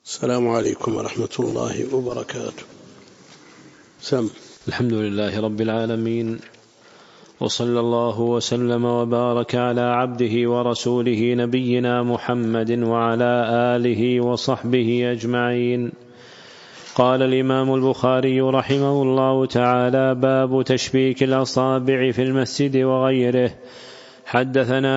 السلام عليكم ورحمة الله وبركاته. سم. الحمد لله رب العالمين، وصلى الله وسلم وبارك على عبده ورسوله نبينا محمد وعلى آله وصحبه أجمعين. قال الإمام البخاري رحمه الله تعالى: باب تشبيك الأصابع في المسجد وغيره. حدثنا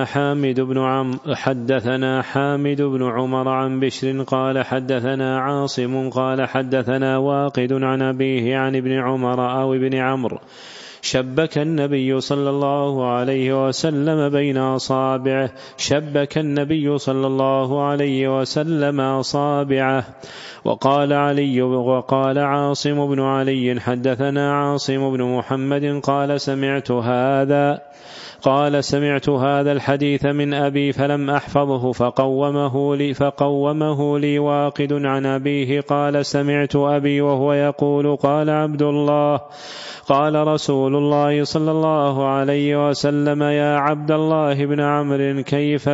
حامد بن عمر عن بشر قال حدثنا عاصم قال حدثنا واقد عن أبيه عن ابن عمر أو ابن عمرو: شبك النبي صلى الله عليه وسلم بين أصابعه. شبك النبي صلى الله عليه وسلم أصابعه. وقال عاصم بن علي: حدثنا عاصم بن محمد قال سمعت هذا الحديث من أبي فلم أحفظه فقومه لي واقد عن أبيه قال: سمعت أبي وهو يقول: قال عبد الله: قال رسول الله صلى الله عليه وسلم: يا عبد الله بن عمرو، كيف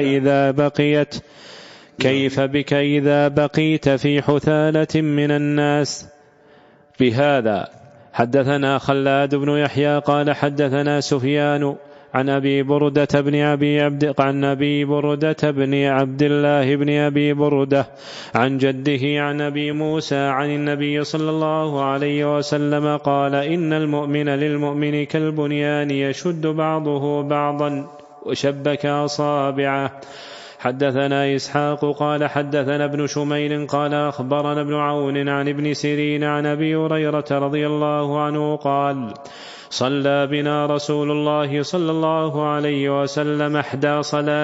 بك إذا بقيت في حثالة من الناس؟ بهذا. حدثنا خلاد بن يحيى قال حدثنا سفيان عن أبي بردة بن عبد الله بن أبي بردة عن جده عن أبي موسى عن النبي صلى الله عليه وسلم قال: إن المؤمن للمؤمن كالبنيان يشد بعضه بعضا. وشبك أصابعه. حدثنا إسحاق قال حدثنا ابن شميل قال أخبرنا ابن عون عن ابن سيرين عن أبي هريرة رضي الله عنه قال: صلى بنا رسول الله صلى الله عليه وسلم إحدى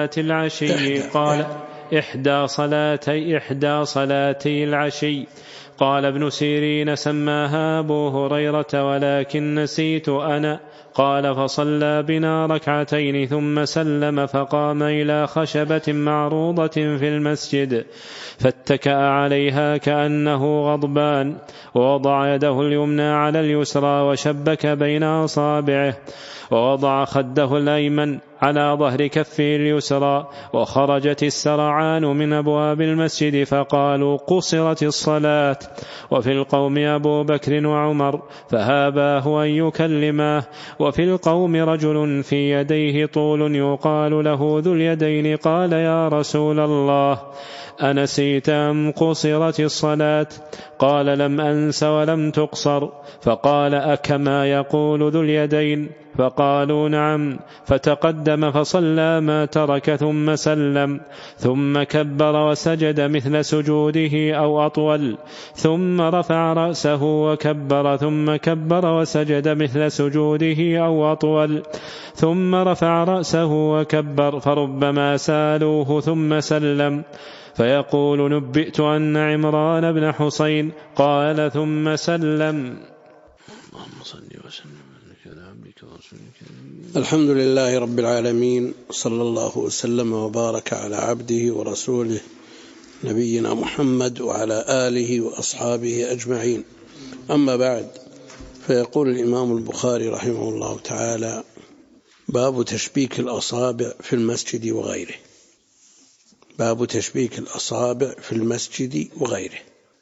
صلاتي العشي. قال ابن سيرين: سماها أبو هريرة ولكن نسيت أنا. قال: فصلى بنا ركعتين ثم سلم فقام إلى خشبة معروضة في المسجد فاتكأ عليها كأنه غضبان، ووضع يده اليمنى على اليسرى وشبك بين أصابعه، ووضع خده الأيمن على ظهر كفه اليسرى. وخرجت السرعان من أبواب المسجد فقالوا: قصرت الصلاة. وفي القوم أبو بكر وعمر فهاباه أن يكلماه. وفي القوم رجل في يديه طول يقال له ذو اليدين. قال: يا رسول الله، أنسيت أم قصرت الصلاة؟ قال: لم أنس ولم تقصر. فقال: أكما يقول ذو اليدين؟ فقالوا: نعم. فتقدم فصلى ما ترك ثم سلم، ثم كبر وسجد مثل سجوده أو أطول، ثم رفع رأسه وكبر، ثم كبر وسجد مثل سجوده أو أطول، ثم رفع رأسه وكبر. فربما سالوه ثم سلم فيقول: نبئت أن عمران بن حسين قال ثم سلم. اللهم صل وسلم على عبدك ورسولك. الحمد لله رب العالمين، صلى الله وسلم وبارك على عبده ورسوله نبينا محمد وعلى آله وأصحابه أجمعين. أما بعد، فيقول الإمام البخاري رحمه الله تعالى: باب تشبيك الأصابع في المسجد وغيره. باب تشبيك الأصابع في المسجد وغيره.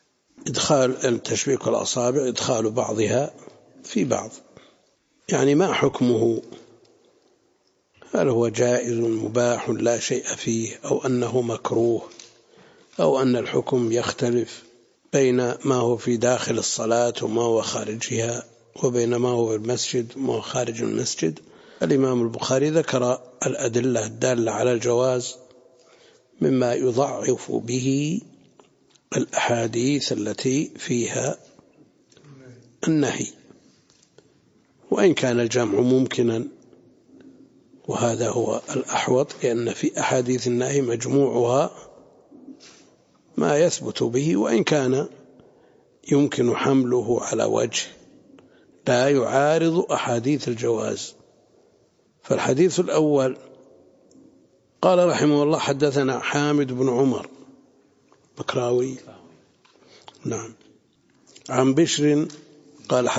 تشبيك الأصابع إدخال بعضها في بعض، يعني ما حكمه؟ هل هو جائز مباح لا شيء فيه، أو أنه مكروه، أو أن الحكم يختلف بين ما هو في داخل الصلاة وما هو خارجها، وبين ما هو في المسجد وما هو خارج المسجد؟ الإمام البخاري ذكر الأدلة الدالة على الجواز مما يضعف به الأحاديث التي فيها النهي، وإن كان الجمع ممكنا، وهذا هو الأحوط، لأن في أحاديث النهي مجموعها ما يثبت به، وإن كان يمكن حمله على وجه لا يعارض أحاديث الجواز. فالحديث الأول قال رحمه الله: حدثنا حامد بن عمر بكراوي، نعم، عن بشر قال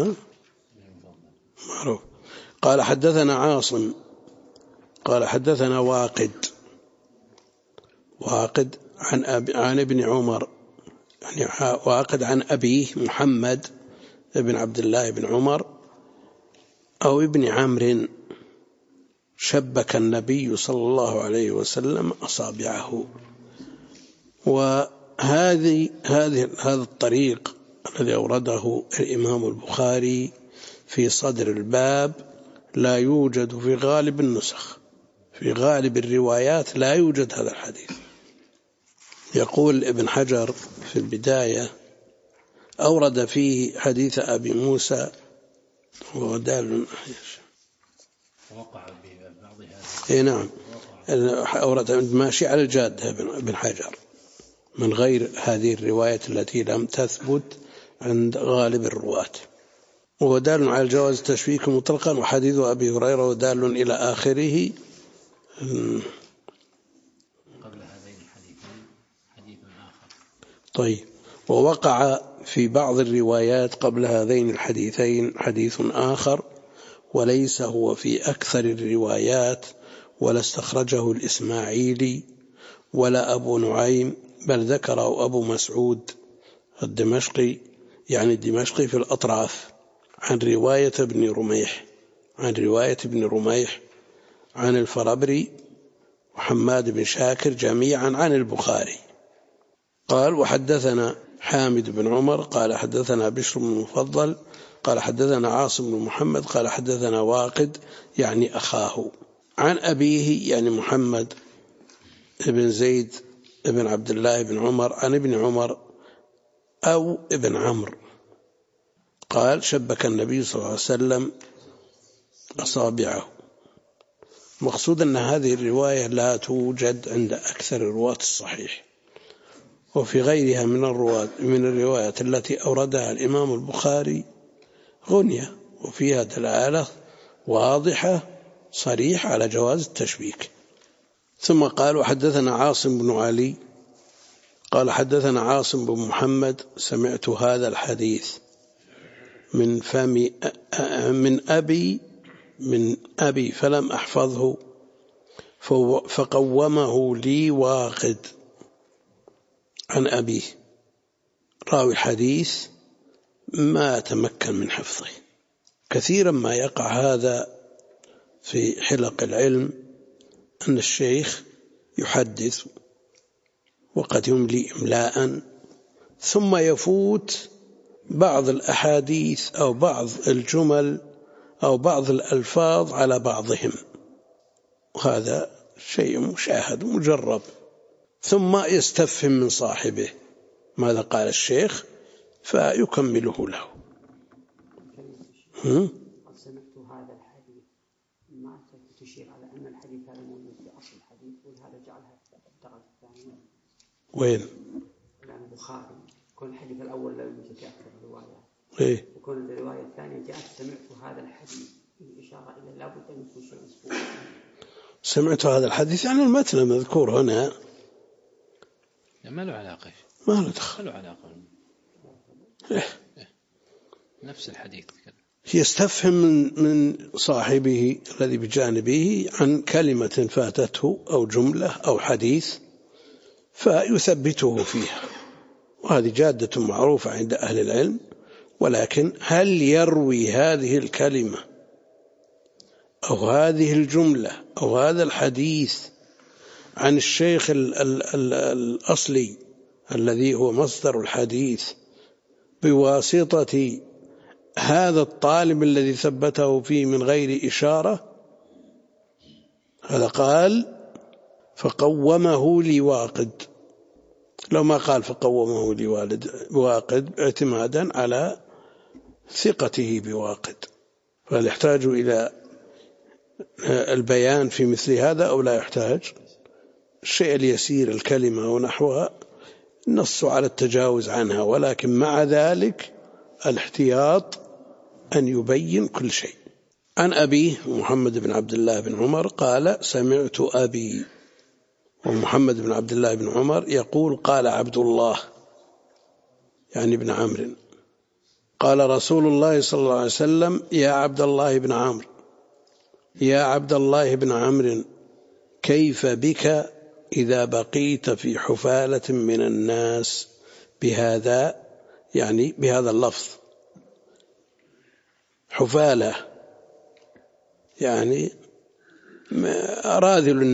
معروف. قال حدثنا عاصم قال حدثنا واقد عن ابن عمر يعني واقد عن أبيه محمد بن عبد الله بن عمر أو ابن عمرو شبك النبي صلى الله عليه وسلم أصابعه. وهذا الطريق الذي أورده الإمام البخاري في صدر الباب لا يوجد في غالب النسخ، في غالب الروايات لا يوجد هذا الحديث. يقول ابن حجر في البداية أورد فيه حديث أبي موسى ودال وقع ببعض هذه. نعم، أورد ماشي على الجادة ابن حجر من غير هذه الرواية التي لم تثبت عند غالب الرواة، وهو دال على الجواز التشبيك مطلقا، وحديث أبي هريرة ودال إلى آخره. قبل هذين الحديثين حديث آخر. طيب، ووقع في بعض الروايات قبل هذين الحديثين حديث آخر وليس هو في أكثر الروايات، ولا استخرجه الإسماعيلي ولا أبو نعيم، بل ذكره أبو مسعود الدمشقي، يعني الدمشقي في الأطراف، عن رواية ابن رميح عن الفرابري وحماد بن شاكر جميعا عن البخاري. قال: وحدثنا حامد بن عمر قال حدثنا بشر بن المفضل قال حدثنا عاصم بن محمد قال حدثنا واقد يعني أخاه عن أبيه يعني محمد بن زيد بن عبد الله بن عمر عن ابن عمر أو ابن عمرو قال: شبك النبي صلى الله عليه وسلم أصابعه. مقصود أن هذه الرواية لا توجد عند أكثر الرواة الصحيح، وفي غيرها من الروايات التي أوردها الإمام البخاري غنية وفيها دلالة واضحة صريحة على جواز التشبيك. ثم قال: وحدثنا عاصم بن علي قال حدثنا عاصم بن محمد سمعت هذا الحديث من أبي فلم أحفظه فقومه لي واقد عن أبيه. راوي الحديث ما تمكن من حفظه. كثيرا ما يقع هذا في حلق العلم، أن الشيخ يحدث وقد يملي إملاء ثم يفوت بعض الأحاديث أو بعض الجمل أو بعض الألفاظ على بعضهم، وهذا شيء مشاهد مجرب، ثم يستفهم من صاحبه ماذا قال الشيخ فيكمله له. سمعت هذا الحديث، ما تشير على أن الحديث هذا موجود في أصل الحديث، ولهذا جعلها الدرجة الثانية. وين؟ الآن البخاري يكون الحديث الأول لا يوجد في أكثر الروايات، يكون الرواية الثانية جاءت سمعت هذا الحديث، الإشارة إلى لابد أن يكون شيء مسبوق. سمعت هذا الحديث يعني المتن المذكور هنا ما له علاقة، ما له دخل، ما له علاقة. نفس الحديث يستفهم من صاحبه الذي بجانبه عن كلمة فاتته أو جملة أو حديث فيثبته فيها، وهذه جادة معروفة عند أهل العلم. ولكن هل يروي هذه الكلمة أو هذه الجملة أو هذا الحديث عن الشيخ الأصلي الذي هو مصدر الحديث بواسطة هذا الطالب الذي ثبته فيه من غير إشارة؟ هذا قال فقومه لي واقد، لو ما قال فقومه لي واقد اعتمادا على ثقته بواقد، فهل يحتاج إلى البيان في مثل هذا أو لا يحتاج؟ الشيء اليسير الكلمة ونحوها نص على التجاوز عنها، ولكن مع ذلك الاحتياط أن يبين كل شيء. عن أبيه محمد بن عبد الله بن عمر قال سمعت أبي، ومحمد بن عبد الله بن عمر يقول قال عبد الله يعني ابن عمرو قال رسول الله صلى الله عليه وسلم يا عبد الله بن عمرو يا عبد الله بن عمرو كيف بك إذا بقيت في حفالة من الناس بهذا، يعني بهذا اللفظ. حفالة يعني أراذل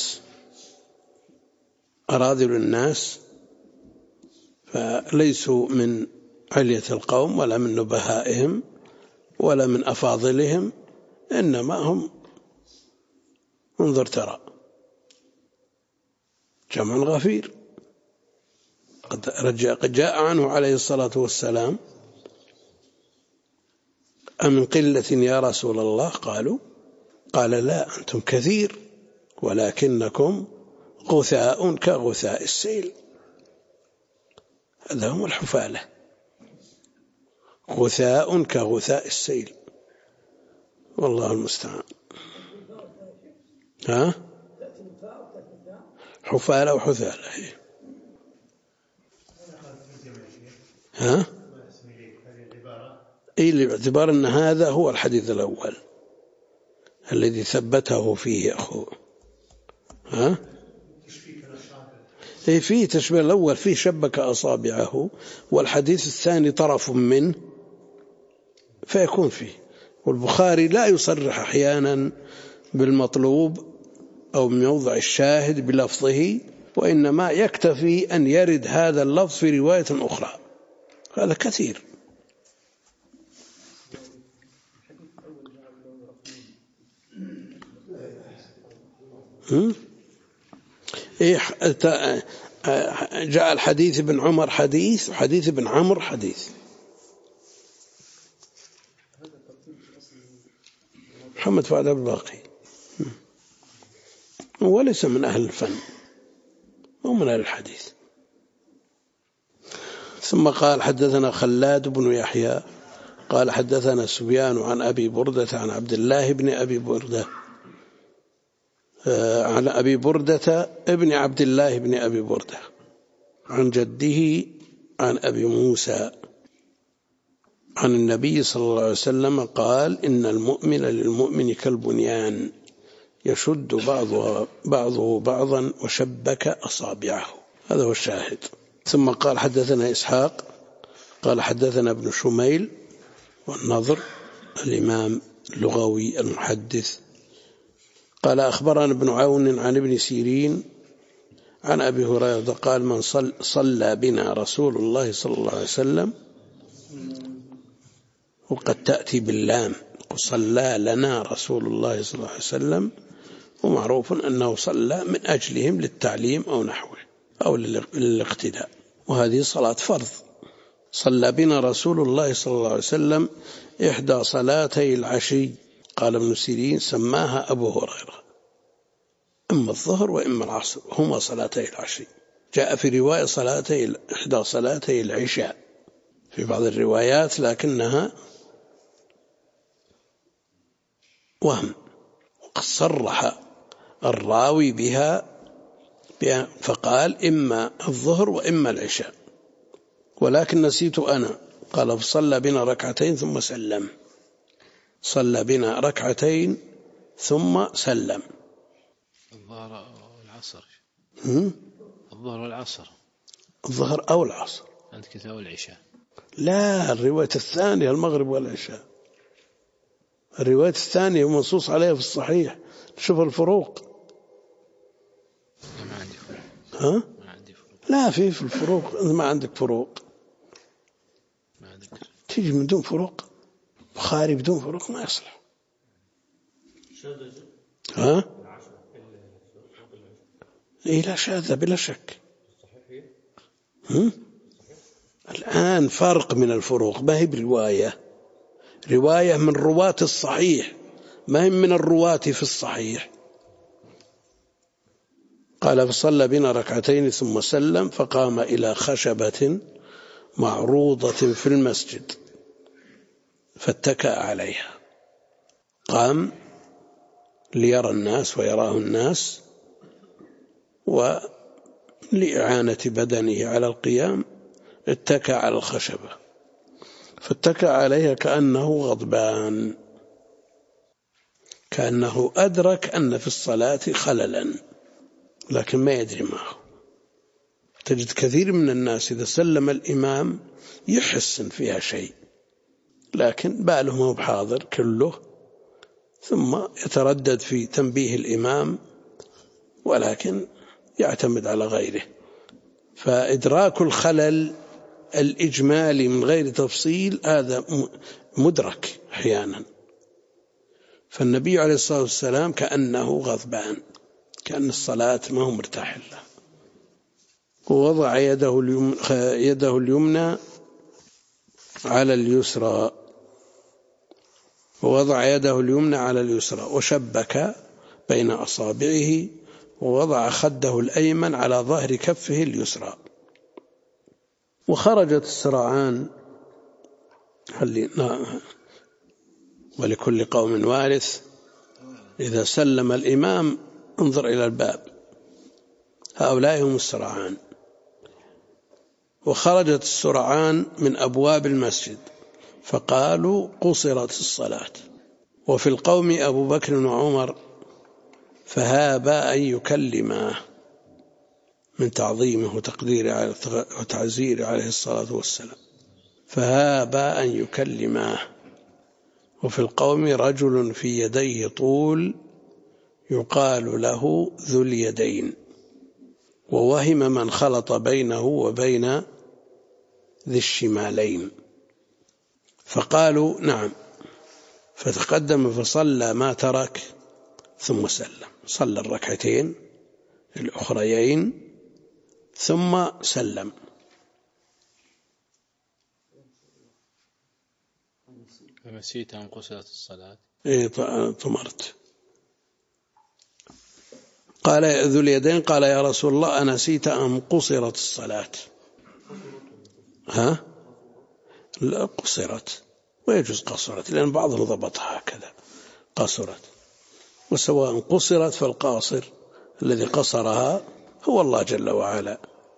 الناس، فليسوا من علية القوم ولا من نبهائهم ولا من أفاضلهم، إنما هم انظر ترى جمع غفير. قد جاء عنه عليه الصلاة والسلام: أمن قلة يا رسول الله؟ قال لا، أنتم كثير ولكنكم غثاء كغثاء السيل. هذا هم الحفالة، غثاء كغثاء السيل، والله المستعان. حفالة وحثالة. باعتبار أن هذا هو الحديث الأول الذي ثبته فيه أخوه. فيه تشبيه الأول، فيه شبك أصابعه، والحديث الثاني طرف منه فيكون فيه. والبخاري لا يصرح أحيانا بالمطلوب أو موضع الشاهد بلفظه، وإنما يكتفي أن يرد هذا اللفظ في رواية أخرى. هذا كثير. جاء الحديث ابن عمر حديث، وحديث ابن عمر حديث. محمد فؤاد الباقي وليس من أهل الفن، هو من أهل الحديث. ثم قال: حدثنا خلاد بن يحيى قال حدثنا سفيان عن أبي بردة عن عبد الله بن أبي بردة عن أبي بردة ابن عبد الله بن أبي بردة عن جده عن أبي موسى عن النبي صلى الله عليه وسلم قال: إن المؤمن للمؤمن كالبنيان يشد بعضه بعضا وشبك أصابعه. هذا هو الشاهد. ثم قال: حدثنا إسحاق قال حدثنا ابن شميل والنضر الإمام اللغوي المحدث قال: أخبرنا ابن عون عن ابن سيرين عن أبي هريرة قال: من صلى بنا رسول الله صلى الله عليه وسلم، وقد تأتي باللام، وصلى لنا رسول الله صلى الله عليه وسلم، ومعروف أنه صلى من أجلهم للتعليم أو نحوه أو للاقتداء، وهذه صلاة فرض. صلى بنا رسول الله صلى الله عليه وسلم إحدى صلاتي العشي، قال ابن سيرين سماها أبو هريرة إما الظهر وإما العصر، هما صلاتي العشي. جاء في رواية إحدى صلاتي العشاء في بعض الروايات، لكنها وهم، وقد صرح الراوي بها فقال إما الظهر وإما العشاء، ولكن نسيت أنا. قال: فصلى بنا ركعتين ثم سلم. صلى بنا ركعتين ثم سلم. الظهر والعصر. الظهر والعصر. الظهر أو العصر. عند كتاب العشاء. لا، الرواية الثانية المغرب والعشاء. الرواية الثانية منصوص عليها في الصحيح. شوف الفروق. ما عندي فروق. ما عندي فروق. لا، في الفروق. أنت ما عندك فروق. ما عندك. تيجي من دون فروق. بخاري بدون فروق ما يصلح. إيه، لا شاذة بلا شك. الآن فرق من الفروق، ما هي رواية من رواة الصحيح، ما هي من الرواة في الصحيح. قال: فصلى بنا ركعتين ثم سلم، فقام إلى خشبة معروضة في المسجد فاتكأ عليها. قام ليرى الناس ويراه الناس، ولإعانة بدنه على القيام اتكأ على الخشبة، فاتكأ عليها كأنه غضبان، كأنه أدرك أن في الصلاة خللا، لكن ما يدري ما هو. تجد كثير من الناس إذا سلم الإمام يحسن فيها شيء، لكن باله ما هو بحاضر كله، ثم يتردد في تنبيه الإمام ولكن يعتمد على غيره. فإدراك الخلل الإجمالي من غير تفصيل هذا مدرك أحيانا. فالنبي عليه الصلاة والسلام كأنه غضبان، كأن الصلاة ما هو مرتاح له، ووضع يده اليمنى على اليسرى، وشبك بين أصابعه، ووضع خده الأيمن على ظهر كفه اليسرى. وخرجت السرعان، ولكل قوم وارث، إذا سلم الإمام انظر إلى الباب، هؤلاء هم السرعان. وخرجت السرعان من أبواب المسجد فقالوا قصرت الصلاة. وفي القوم أبو بكر وعمر فهابا أن يكلماه من تعظيمه وتقديره وتعزيره عليه الصلاة والسلام، فهابا أن يكلماه. وفي القوم رجل في يديه طول يقال له ذو اليدين، ووهم من خلط بينه وبين ذي الشمالين، فقالوا نعم، فتقدم فصلى ما ترك ثم سلم، صلى الركعتين الأخريين ثم سلم. فنسيت أن قصرت الصلاة. طمرت. قال ذو اليدين قال يا رسول الله أنسيت أم قصرت الصلاة؟ لا قصرت، ويجوز قصرت، لأن بعضهم ضبطها هكذا قصرت. وسواء قصرت فالقاصر الذي قصرها هو الله جل وعلا،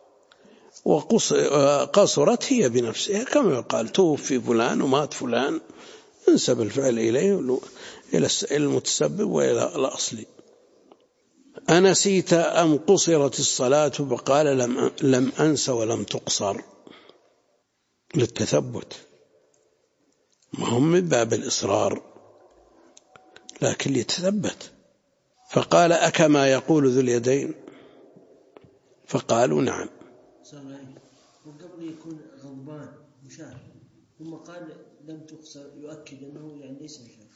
وقصرت هي بنفسها، كما يقال توفي فلان ومات فلان، انسب الفعل إليه إلى المتسبب وإلى الأصل. أنسيت أم قصرت الصلاة؟ فقال لم أنس ولم تقصر، للتثبت، ما هم من باب الإصرار لكن ليتثبت. فقال أكما يقول ذو اليدين؟ فقالوا نعم. وقبل يكون غضبان مشاهد، ثم قال لم تقصر، يؤكد أنه يعني ليس مشاهد،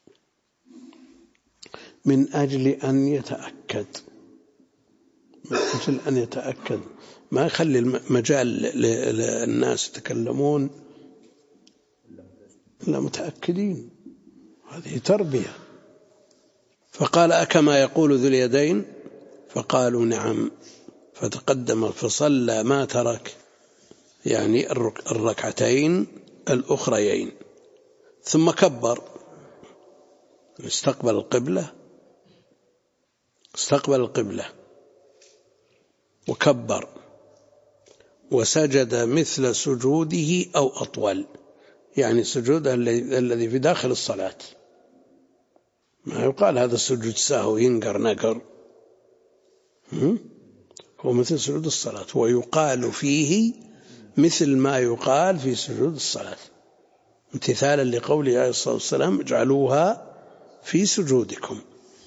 من أجل أن يتأكد، ما يخلي المجال للناس يتكلمون إلا متأكدين، هذه تربية. فقال أكما يقول ذو اليدين؟ فقالوا نعم. فتقدم فصلى ما ترك، يعني الركعتين الأخريين، ثم كبر، استقبل القبلة وكبر، وسجد مثل سجوده أو أطول، يعني سجود الذي في داخل الصلاة، ما يقال هذا السجود سهو ينقر نقر، هو مثل سجود الصلاة، ويقال فيه مثل ما يقال في سجود الصلاة، امتثالا لقوله عليه الصلاة والسلام اجعلوها في سجودكم.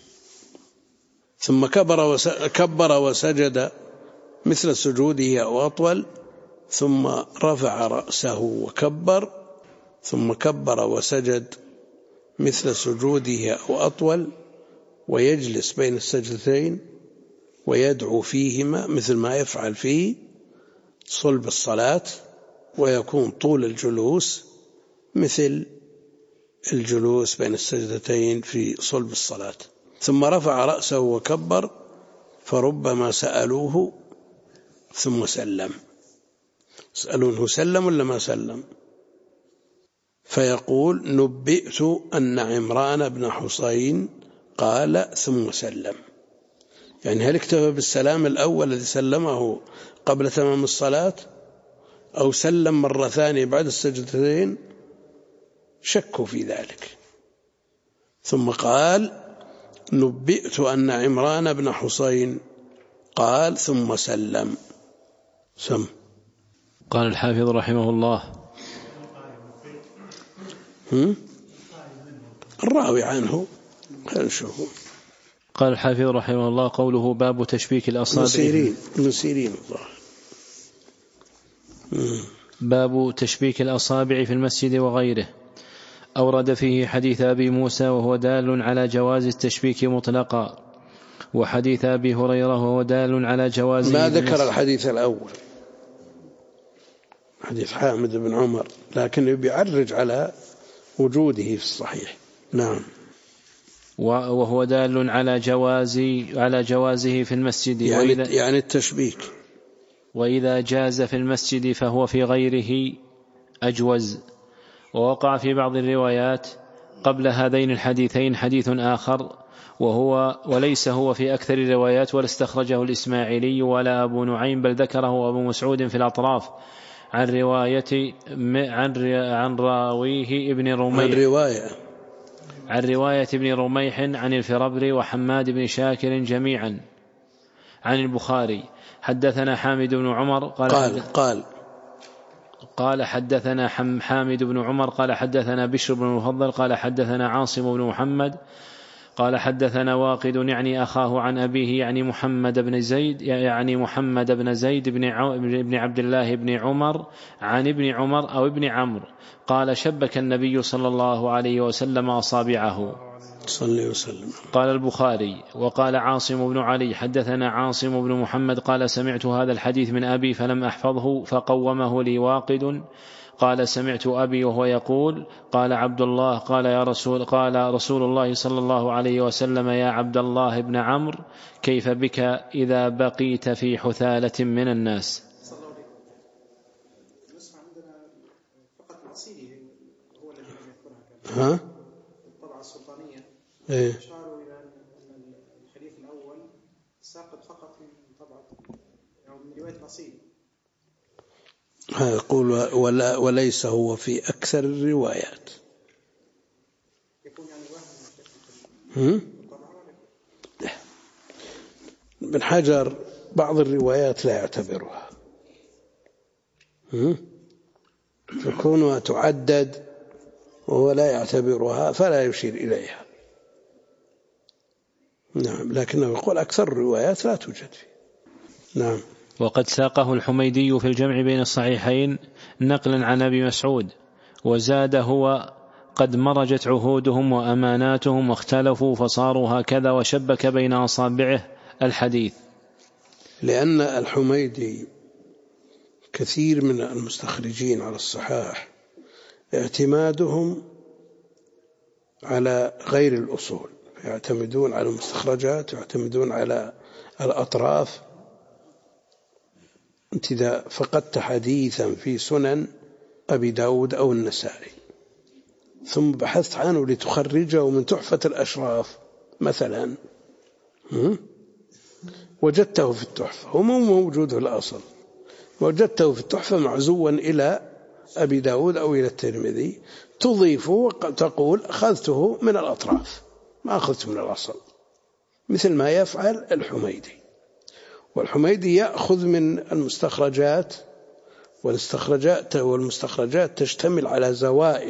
ثم كبر وسجد مثل سجوده أو أطول، ثم رفع رأسه وكبر، ثم كبر وسجد مثل سجوده أو أطول، ويجلس بين السجدتين ويدعو فيهما مثل ما يفعل في صلب الصلاة، ويكون طول الجلوس مثل الجلوس بين السجدتين في صلب الصلاة. ثم رفع رأسه وكبر، فربما سألوه ثم سلم، يسألونه سلم ولا ما سلم؟ فيقول نبئت أن عمران بن حسين قال ثم سلم، يعني هل اكتفى بالسلام الأول الذي سلمه قبل تمام الصلاة أو سلم مرة ثانية بعد السجدتين؟ شكوا في ذلك. ثم قال نبئت أن عمران بن حسين قال ثم سلم، سم. قال الحافظ رحمه الله الراوي عنه نشوفه. قال الحافظ رحمه الله قوله باب تشبيك الأصابع مسيرين باب تشبيك الأصابع في المسجد وغيره. أورد فيه حديث أبي موسى وهو دال على جواز التشبيك مطلقا، وحديث أبي هريرة وهو دال على جواز. ما ذكر الحديث الأول حديث حامد بن عمر، لكنه بيعرج على وجوده في الصحيح. نعم. وهو دال على جوازه في المسجد، يعني التشبيك، وإذا جاز في المسجد فهو في غيره أجوز. ووقع في بعض الروايات قبل هذين الحديثين حديث آخر وليس هو في أكثر الروايات، ولا استخرجه الإسماعيلي ولا أبو نعيم، بل ذكره أبو مسعود في الأطراف عن راويه ابن رميح، عن رواية ابن رميح عن الفربري وحماد بن شاكر جميعا عن البخاري. حدثنا حامد بن عمر قال حدثنا حامد بن عمر قال حدثنا بشر بن المفضل قال حدثنا عاصم بن محمد قال حدثنا واقد يعني أخاه عن أبيه يعني محمد بن زيد بن عبد الله بن عمر عن ابن عمر أو ابن عمرو قال شبك النبي صلى الله عليه وسلم أصابعه صلى وسلم. قال البخاري وقال عاصم بن علي حدثنا عاصم بن محمد قال سمعت هذا الحديث من أبي فلم أحفظه فقومه لي واقد قال سمعت أبي وهو يقول قال عبد الله قال رسول الله صلى الله عليه وسلم يا عبد الله بن عمرو كيف بك إذا بقيت في حثالة من الناس. ها؟ الطبعة السلطانية أشاروا إلى أن الحديث الأول ساقط فقط من طبعة أو من رواية الأصيل. يقول وليس هو في أكثر الروايات. يكون يعني وهم ابن حجر بعض الروايات لا يعتبرها، فكونها تعدد وهو لا يعتبرها فلا يشير إليها. نعم، لكنه يقول أكثر الروايات لا توجد فيه. نعم. وقد ساقه الحميدي في الجمع بين الصحيحين نقلا عن أبي مسعود وزاد هو قد مرجت عهودهم وأماناتهم واختلفوا فصاروا هكذا وشبك بين أصابعه الحديث. لأن الحميدي كثير من المستخرجين على الصحاح اعتمادهم على غير الأصول، يعتمدون على المستخرجات، يعتمدون على الأطراف. أنت إذا فقدت حديثا في سنن أبي داود أو النسائي ثم بحثت عنه لتخرجه من تحفة الأشراف مثلا، وجدته في التحفة ومو موجود في الأصل، وجدته في التحفة معزوا إلى أبي داود أو إلى الترمذي، تضيفه وتقول أخذته من الأطراف ما أخذته من الأصل، مثل ما يفعل الحميدي. والحميدي يأخذ من المستخرجات، والمستخرجات تشتمل على زوائد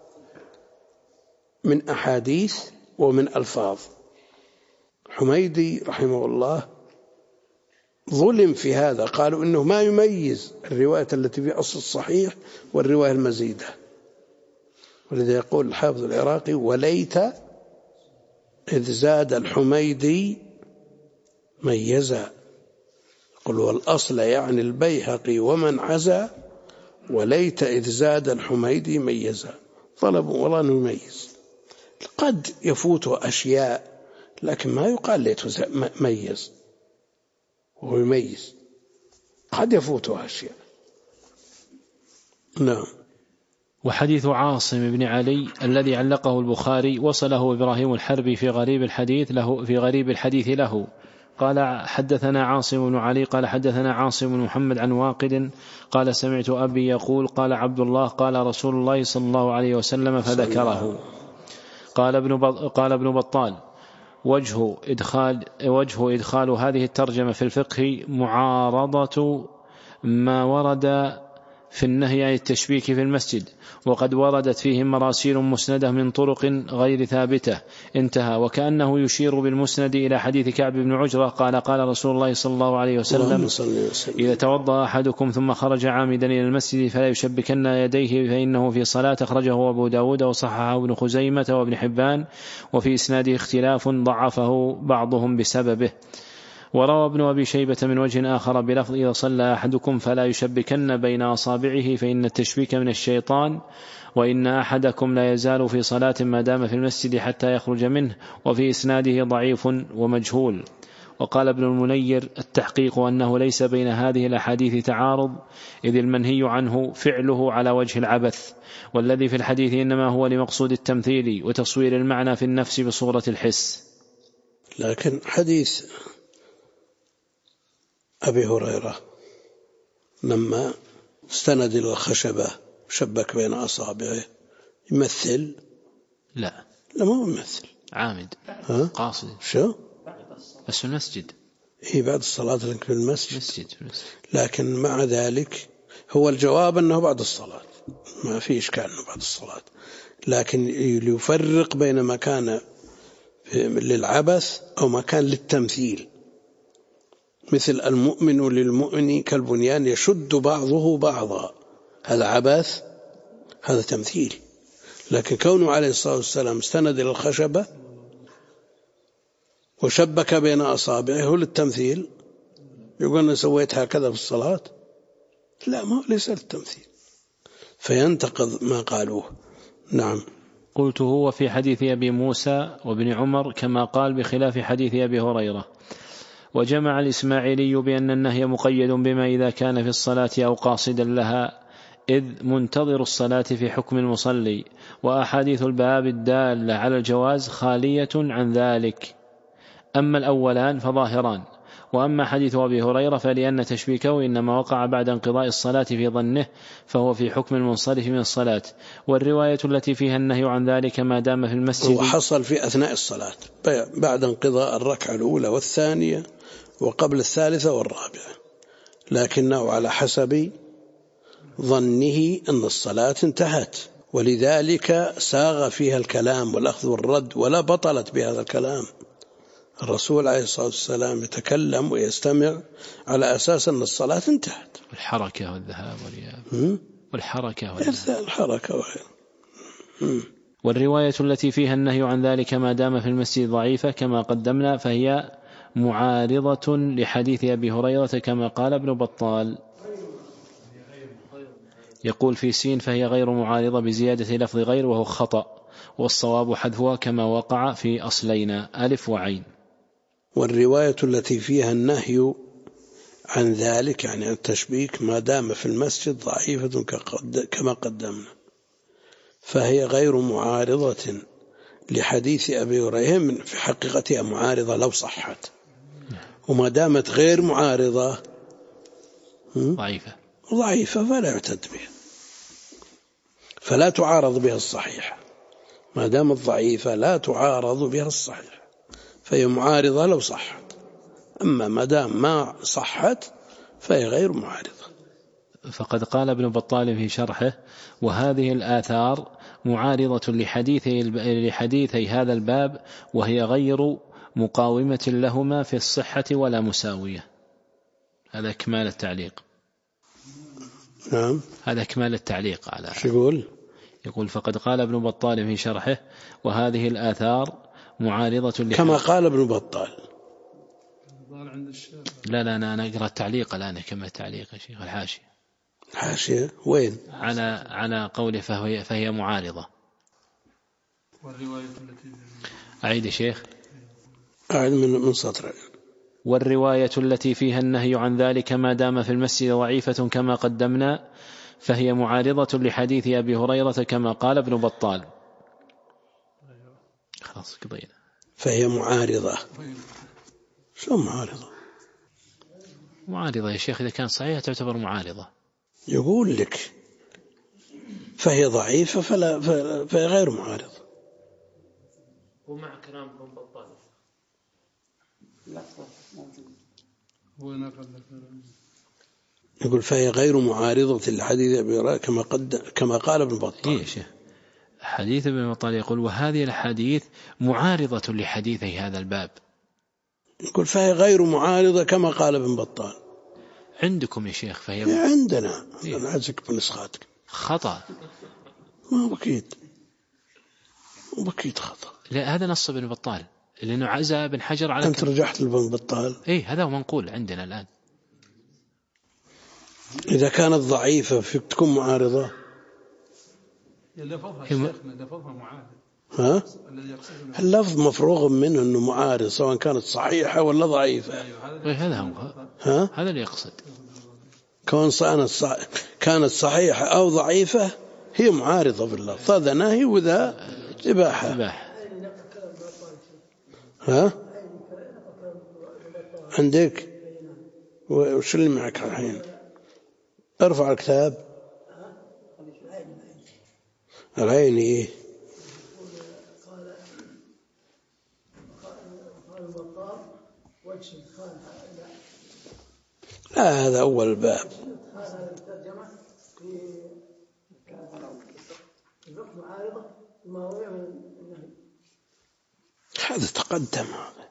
من أحاديث ومن ألفاظ. حميدي رحمه الله ظلم في هذا، قالوا إنه ما يميز الرواية التي في أصل الصحيح والرواية المزيدة، ولذا يقول الحافظ العراقي وليت إذ زاد الحميدي ميزا، قل والأصل يعني البيهقي ومن عزا، وليت إذ زاد الحميدي ميزا. طلبوا والله أنه يميز، قد يفوته أشياء لكن ما يقال ليته ميز، وهو يميز قد يفوته أشياء. نعم. وحديث عاصم بن علي الذي علقه البخاري وصله إبراهيم الحربي في غريب الحديث له قال حدثنا عاصم بن علي قال حدثنا عاصم بن محمد عن واقد قال سمعت أبي يقول قال عبد الله قال رسول الله صلى الله عليه وسلم فذكره. قال ابن بطال وجه إدخال هذه الترجمة في الفقه معارضة ما ورد في النهي عن التشبيك في المسجد، وقد وردت فيه مراسيل مسندة من طرق غير ثابتة. انتهى. وكأنه يشير بالمسند إلى حديث كعب بن عجرة قال قال رسول الله صلى الله عليه وسلم: إذا توضأ أحدكم ثم خرج عامدا إلى المسجد فلا يشبكن يديه فإنه في صلاة. أخرجه أبو داود وصححه ابن خزيمة وابن حبان، وفي إسناده اختلاف ضعفه بعضهم بسببه. وروى ابن أبي شيبة من وجه آخر بلفظ: إذا صلى أحدكم فلا يشبكن بين أصابعه فإن التشبيك من الشيطان، وإن أحدكم لا يزال في صلاة ما دام في المسجد حتى يخرج منه. وفي إسناده ضعيف ومجهول. وقال ابن المنير: التحقيق أنه ليس بين هذه الأحاديث تعارض، إذ المنهي عنه فعله على وجه العبث، والذي في الحديث إنما هو لمقصود التمثيل وتصوير المعنى في النفس بصورة الحس. لكن حديث أبي هريرة لما استند إلى الخشبة شبك بين أصابعه يمثل؟ لا ما هو يمثل، عامد قاصد. شو؟ بس في المسجد. بعد الصلاة لك في المسجد. في المسجد. لكن مع ذلك هو الجواب أنه بعد الصلاة، ما في إشكال أنه بعد الصلاة، لكن يفرق بين ما كان للعبث أو ما كان للتمثيل، مثل المؤمن للمؤمن كالبنيان يشد بعضه بعضا، هذا عبث، هذا تمثيل. لكن كونه عليه الصلاة والسلام استند إلى الخشبة وشبك بين أصابعه للتمثيل، يقول أنا سويت هكذا في الصلاة؟ لا، ما هو ليس للتمثيل، فينتقض ما قالوه. نعم. قلت: هو في حديث أبي موسى وابن عمر كما قال، بخلاف حديث أبي هريرة. وجمع الإسماعيلي بأن النهي مقيد بما إذا كان في الصلاة أو قاصدا لها، إذ منتظر الصلاة في حكم المصلي، وأحاديث الباب الدالة على الجواز خالية عن ذلك. أما الأولان فظاهران. وأما حديث أبي هريرة فلأن تشبيكه إنما وقع بعد انقضاء الصلاة في ظنه، فهو في حكم المنصرف من الصلاة. والرواية التي فيها النهي عن ذلك ما دام في المسجد وحصل في أثناء الصلاة بعد انقضاء الركعة الأولى والثانية وقبل الثالثة والرابعة، لكنه على حسب ظنه أن الصلاة انتهت، ولذلك ساغ فيها الكلام والأخذ والرد، ولا بطلت بهذا الكلام. الرسول عليه الصلاة والسلام يتكلم ويستمع على أساس أن الصلاة انتهت. الحركة والذهاب والإياب. الحركة وغير. والرواية التي فيها النهي عن ذلك ما دام في المسجد ضعيفة كما قدمنا، فهي معارضة لحديث أبي هريرة كما قال ابن بطال. يقول في سين: فهي غير معارضة بزيادة لفظ غير، وهو خطأ، والصواب حذفها كما وقع في أصلينا ألف وعين. والرواية التي فيها النهي عن ذلك يعني عن التشبيك ما دام في المسجد ضعيفة كما قدمنا، فهي غير معارضة لحديث أبي هريرة، في حقيقتها معارضة لو صحت، وما دامت غير معارضة ضعيفة فلا يعتد بها، فلا تعارض بها الصحيحة. ما دامت ضعيفة لا تعارض بها الصحيحة، فهي معارضة لو صحت. أما ما دام ما صحت فهي غير معارضة. فقد قال ابن بطال في شرحه: وهذه الآثار معارضة لحديثي هذا الباب، وهي غير مقاومة لهما في الصحة ولا مساوية. هذا كمال التعليق. نعم، هذا كمال التعليق على يقول فقد قال ابن بطال في شرحه: وهذه الآثار معارضة كما قال ابن بطال. لا أنا أقرأ التعليق الآن كما التعليق يا شيخ. الحاشية وين؟ على قوله فهي معارضة. والرواية التي أعيد يا شيخ. أعيد من سطر. والرواية التي فيها النهي عن ذلك ما دام في المسجد ضعيفة كما قدمنا، فهي معارضة لحديث أبي هريرة كما قال ابن بطال. خلاص قضينا. فهي معارضة. شو معارضة يا شيخ؟ إذا كان صحيح تعتبر معارضة. يقول لك فهي ضعيفة فهي غير معارضة. ومع كلام ابن بطال لفظة موجود. هو نقل يقول فهي غير معارضة لحديث أبي هريرة كما قال ابن بطال. إيه شيخ، حديث ابن بطال يقول وهذه الحديث معارضة لحديثي هذا الباب. يقول فهي غير معارضة كما قال ابن بطال. عندكم يا شيخ فهي عندنا. أنا عزك بنسخاتك خطأ. ما بكيت خطأ. لا هذا نص ابن بطال لأنه عزى ابن حجر على أنت رجعت لابن بطال. إيه هذا هو منقول عندنا الآن. إذا كانت ضعيفة فيك تكون معارضة. لفظها معارض. ها؟ اللفظ مفروغ منه أنه معارض سواء كانت صحيحة ولا ضعيفة. هذا هو. ها؟ هذا اللي يقصد. كون كانت صحيحة أو ضعيفة هي معارضة باللفظ. هذا نهي وذا إباحة. ها؟ عندك وش اللي معك الحين؟ ارفع الكتاب. العيني إيه؟ لا هذا أول الباب. هذا تقدم.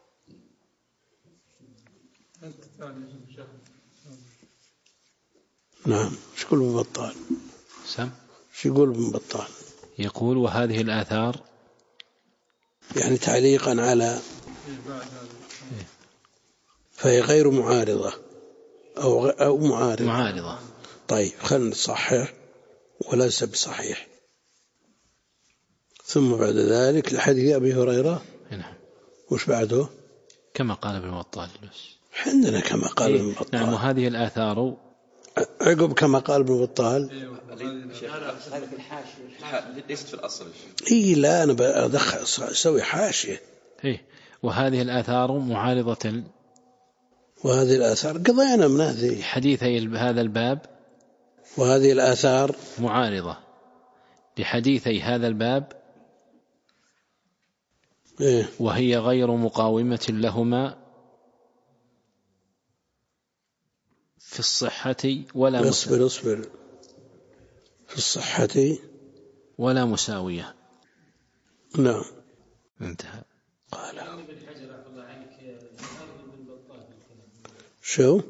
نعم. شو يقول ابن بطال؟ شو يقول ابن بطال؟ يقول وهذه الآثار يعني تعليقا على فهي غير معارضة أو معارضة. طيب خلنا نصحح وليس بصحيح. ثم بعد ذلك لحديث أبي هريرة. نعم. وش بعده؟ كما قال ابن بطال. عندنا كما قال ابن بطال. نعم. وهذه الآثار عقب كما قال ابن بطال. هذا في الحاشية ليست في الأصل. إيه لا أنا بدخل أسوي حاشية. إيه وهذه الآثار معارضة. وهذه الآثار قضينا من هذه حديثي هذا الباب. وهذه الآثار معارضة لحديثي هذا الباب. إيه؟ وهي غير مقاومة لهما في الصحة ولا اصبر في الصحة ولا مساوية. نعم. انتهى. قال شو؟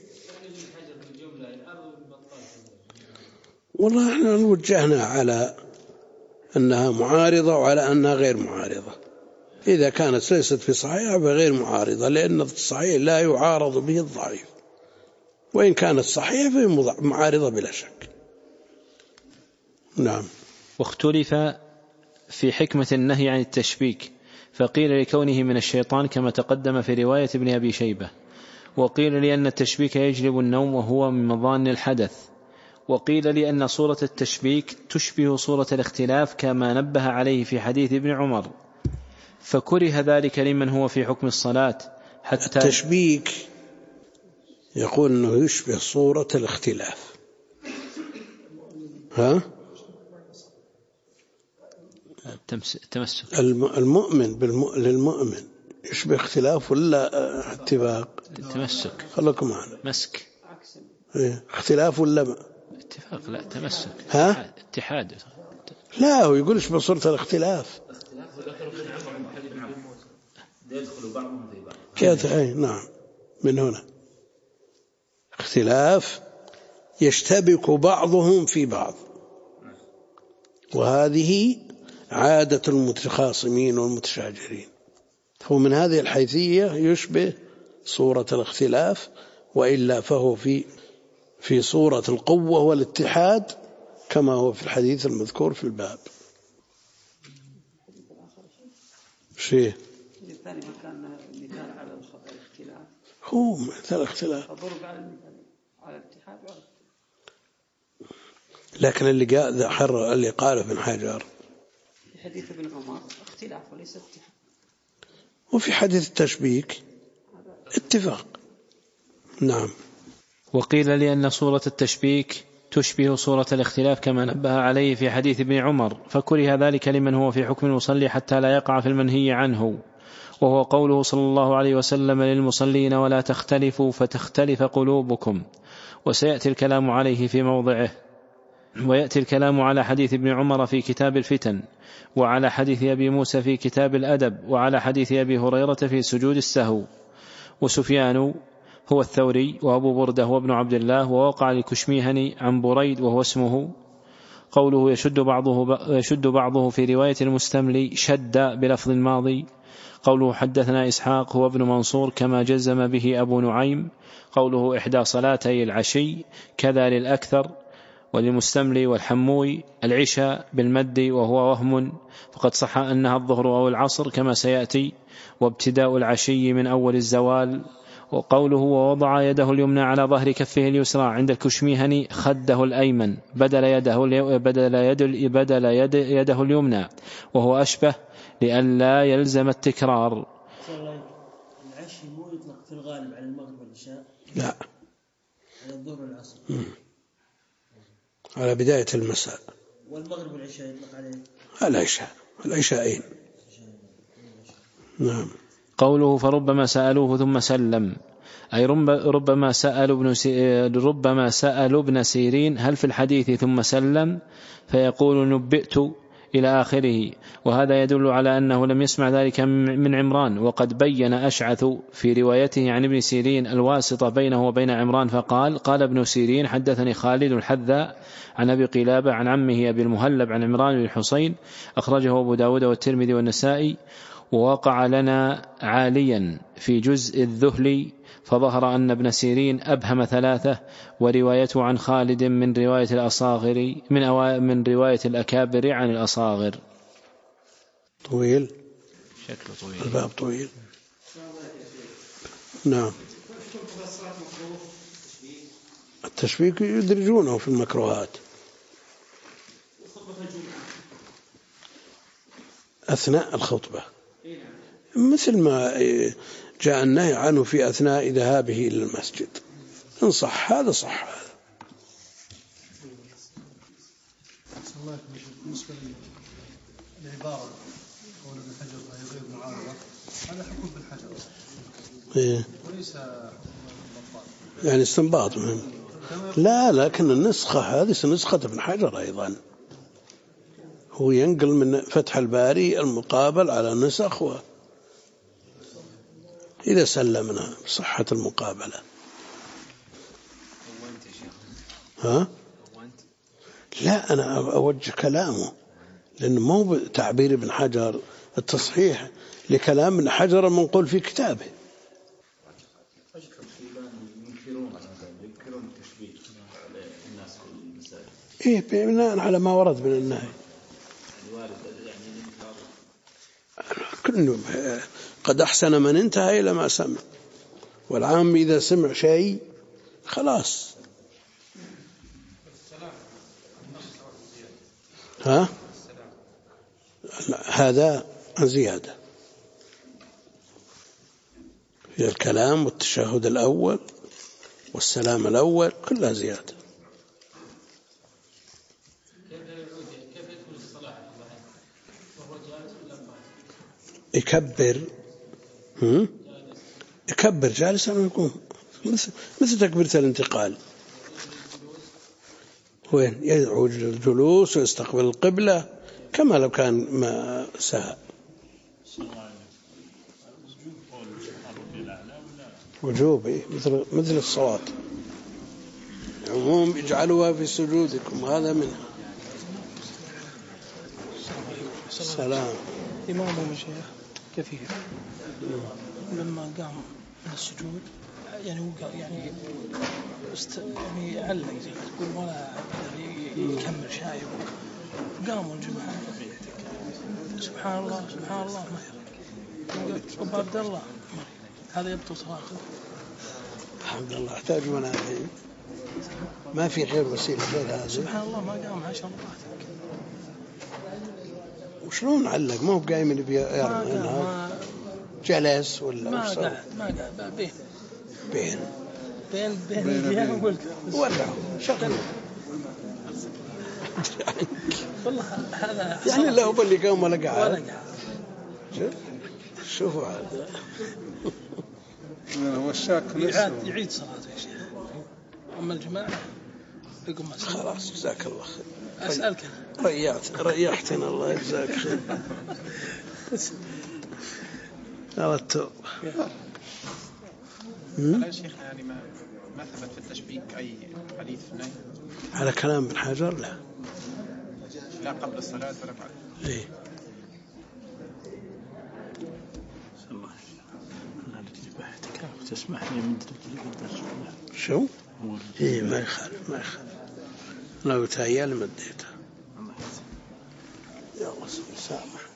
والله احنا وجهنا على أنها معارضة وعلى أنها غير معارضة. إذا كانت ليست في صحيحة فغير معارضة لأن الصحيح لا يعارض به الضعيف، وإن كانت صحيحة فهي معارضة بلا شك. نعم. واختلف في حكمة النهي عن التشبيك، فقيل لكونه من الشيطان كما تقدم في رواية ابن أبي شيبة، وقيل لأن التشبيك يجلب النوم وهو من مظان الحدث، وقيل لأن صورة التشبيك تشبه صورة الاختلاف كما نبه عليه في حديث ابن عمر، فكره ذلك لمن هو في حكم الصلاة. حتى التشبيك يقول أنه يشبه صورة الاختلاف. ها؟ التمسك. المؤمن للمؤمن يشبه اختلاف ولا اتفاق؟ التمسك. خلكم معنا. مسك. إيه؟ اختلاف ولا اتفاق؟ لا تمسك. ها؟ اتحاد. لا هو يقولش بصورة الاختلاف. يدخل بعضهم في بعض. كذا. نعم. من هنا اختلاف يشتبك بعضهم في بعض، وهذه عادة المتخاصمين والمتشاجرين، فمن هذه الحيثية يشبه صورة الاختلاف، وإلا فهو في صورة القوة والاتحاد كما هو في الحديث المذكور في الباب. شيء الثاني كان مثال على الاختلاف، هو مثال الاختلاف، فضرب على الاتحاد. لكن اللي قال ابن حجر في حديث ابن عمر اختلاف وليس اتحاد، وفي حديث التشبيك اتفاق. نعم. وقيل لأن صورة التشبيك تشبه صورة الاختلاف كما نبه عليه في حديث ابن عمر، فكره ذلك لمن هو في حكم المصلي حتى لا يقع في المنهي عنه، وهو قوله صلى الله عليه وسلم للمصلين ولا تختلفوا فتختلف قلوبكم، وسيأتي الكلام عليه في موضعه. ويأتي الكلام على حديث ابن عمر في كتاب الفتن، وعلى حديث أبي موسى في كتاب الأدب، وعلى حديث أبي هريرة في سجود السهو. وسفيان هو الثوري، وأبو بردة هو ابن عبد الله، ووقع لكشميهني عن بريد وهو اسمه. قوله يشد بعضه في رواية المستملي شد بلفظ الماضي. قوله حدثنا إسحاق هو ابن منصور كما جزم به أبو نعيم. قوله إحدى صلاتي العشي كذا للأكثر، وللمستملي والحموي العشاء بالمد وهو وهم، فقد صح أنها الظهر أو العصر كما سيأتي، وابتداء العشي من أول الزوال. وقوله ووضع يده اليمنى على ظهر كفه اليسرى عند الكشميهني خده الأيمن بدل يده اليمنى، وهو أشبه لئلا يلزم التكرار. العشي مو يطلق في الغالب على المغرب والعشاء؟ لا، على الظهر والعصر، على بداية المساء. والمغرب والعشاء يطلق عليه العشاءين. نعم. قوله فربما سألوه ثم سلم، أي ربما سألوا ابن سيرين هل في الحديث ثم سلم، فيقول نبئت إلى آخره. وهذا يدل على أنه لم يسمع ذلك من عمران. وقد بين أشعث في روايته عن ابن سيرين الواسطة بينه وبين عمران، فقال قال ابن سيرين حدثني خالد الحذاء عن أبي قلابة عن عمه أبي المهلب عن عمران بن الحصين، أخرجه أبو داود والترمذي والنسائي. ووقع لنا عاليا في جزء الذهلي، فظهر أن ابن سيرين أبهم ثلاثة، وروايته عن خالد من رواية الأصاغر من رواية الأكابر عن الأصاغر. طويل، شكله طويل، الباب طويل. نعم. التشبيك يدرجونه في المكروهات أثناء الخطبة، مثل ما جاء النهي عنه في أثناء ذهابه إلى المسجد. إن صح هذا صح هذا. بالنسبة للعبارة قول ابن حجر لا يغير معارضة، هذا حكم بالحجر وليس يعني استنباط مهم. لا، لكن النسخة هذه نسخة ابن حجر أيضا، هو ينقل من فتح الباري المقابل على نسخ، إذا سلمنا بصحة المقابلة. ها؟ لا، أنا أوجه كلامه، لأنه مو تعبير ابن حجر، التصحيح لكلام ابن حجر المنقول في كتابه. بناء على ما ورد من النهي. قد أحسن من انتهى إلى ما سمع، والعام إذا سمع شيء خلاص. هذا زيادة في الكلام، والتشهد الأول والسلام الأول كلها زيادة. يكبر جالسا ويقوم مثل تكبيرة الانتقال. وين يدعو الجلوس ويستقبل القبلة كما لو كان ما سهى. وجوب مثل الصلاة عموم اجعلوها في سجودكم، هذا منها. السلام. إمامهم شيخ كثير لما قام من السجود يعني وقع يعني علق زي ما تقول، ولا يكمل شايب. قاموا الجماعة سبحان الله سبحان الله ما يرك. أبو عبد الله هذا يبطل صلاته. الحمد لله احتاج منافع، ما في غير وسيلة غير هذا. سبحان الله ما قام 10 مرات. وشلون علق؟ ما هو قايم اللي بيرمي، جلس ولا ما قاعد بين ولا شغل والله هذا يعني لا هو اللي قام ولا قاعد. شوفوا هذا هو الشاك يعيد صلاته يا شيخ. أما الجماعة يقوم خلاص جزاك الله خير. أسألك ريحتنا الله يجزاك خير. على التوبة. لا شيخنا يعني ما ثبت في التشبيك أي حديث في النهي على كلام ابن حجر لا قبل الصلاة ولا بعد. إيه. تسمحني من شو؟ إيه ما يخالف لو تهيأ لي مديته. يلا سامح.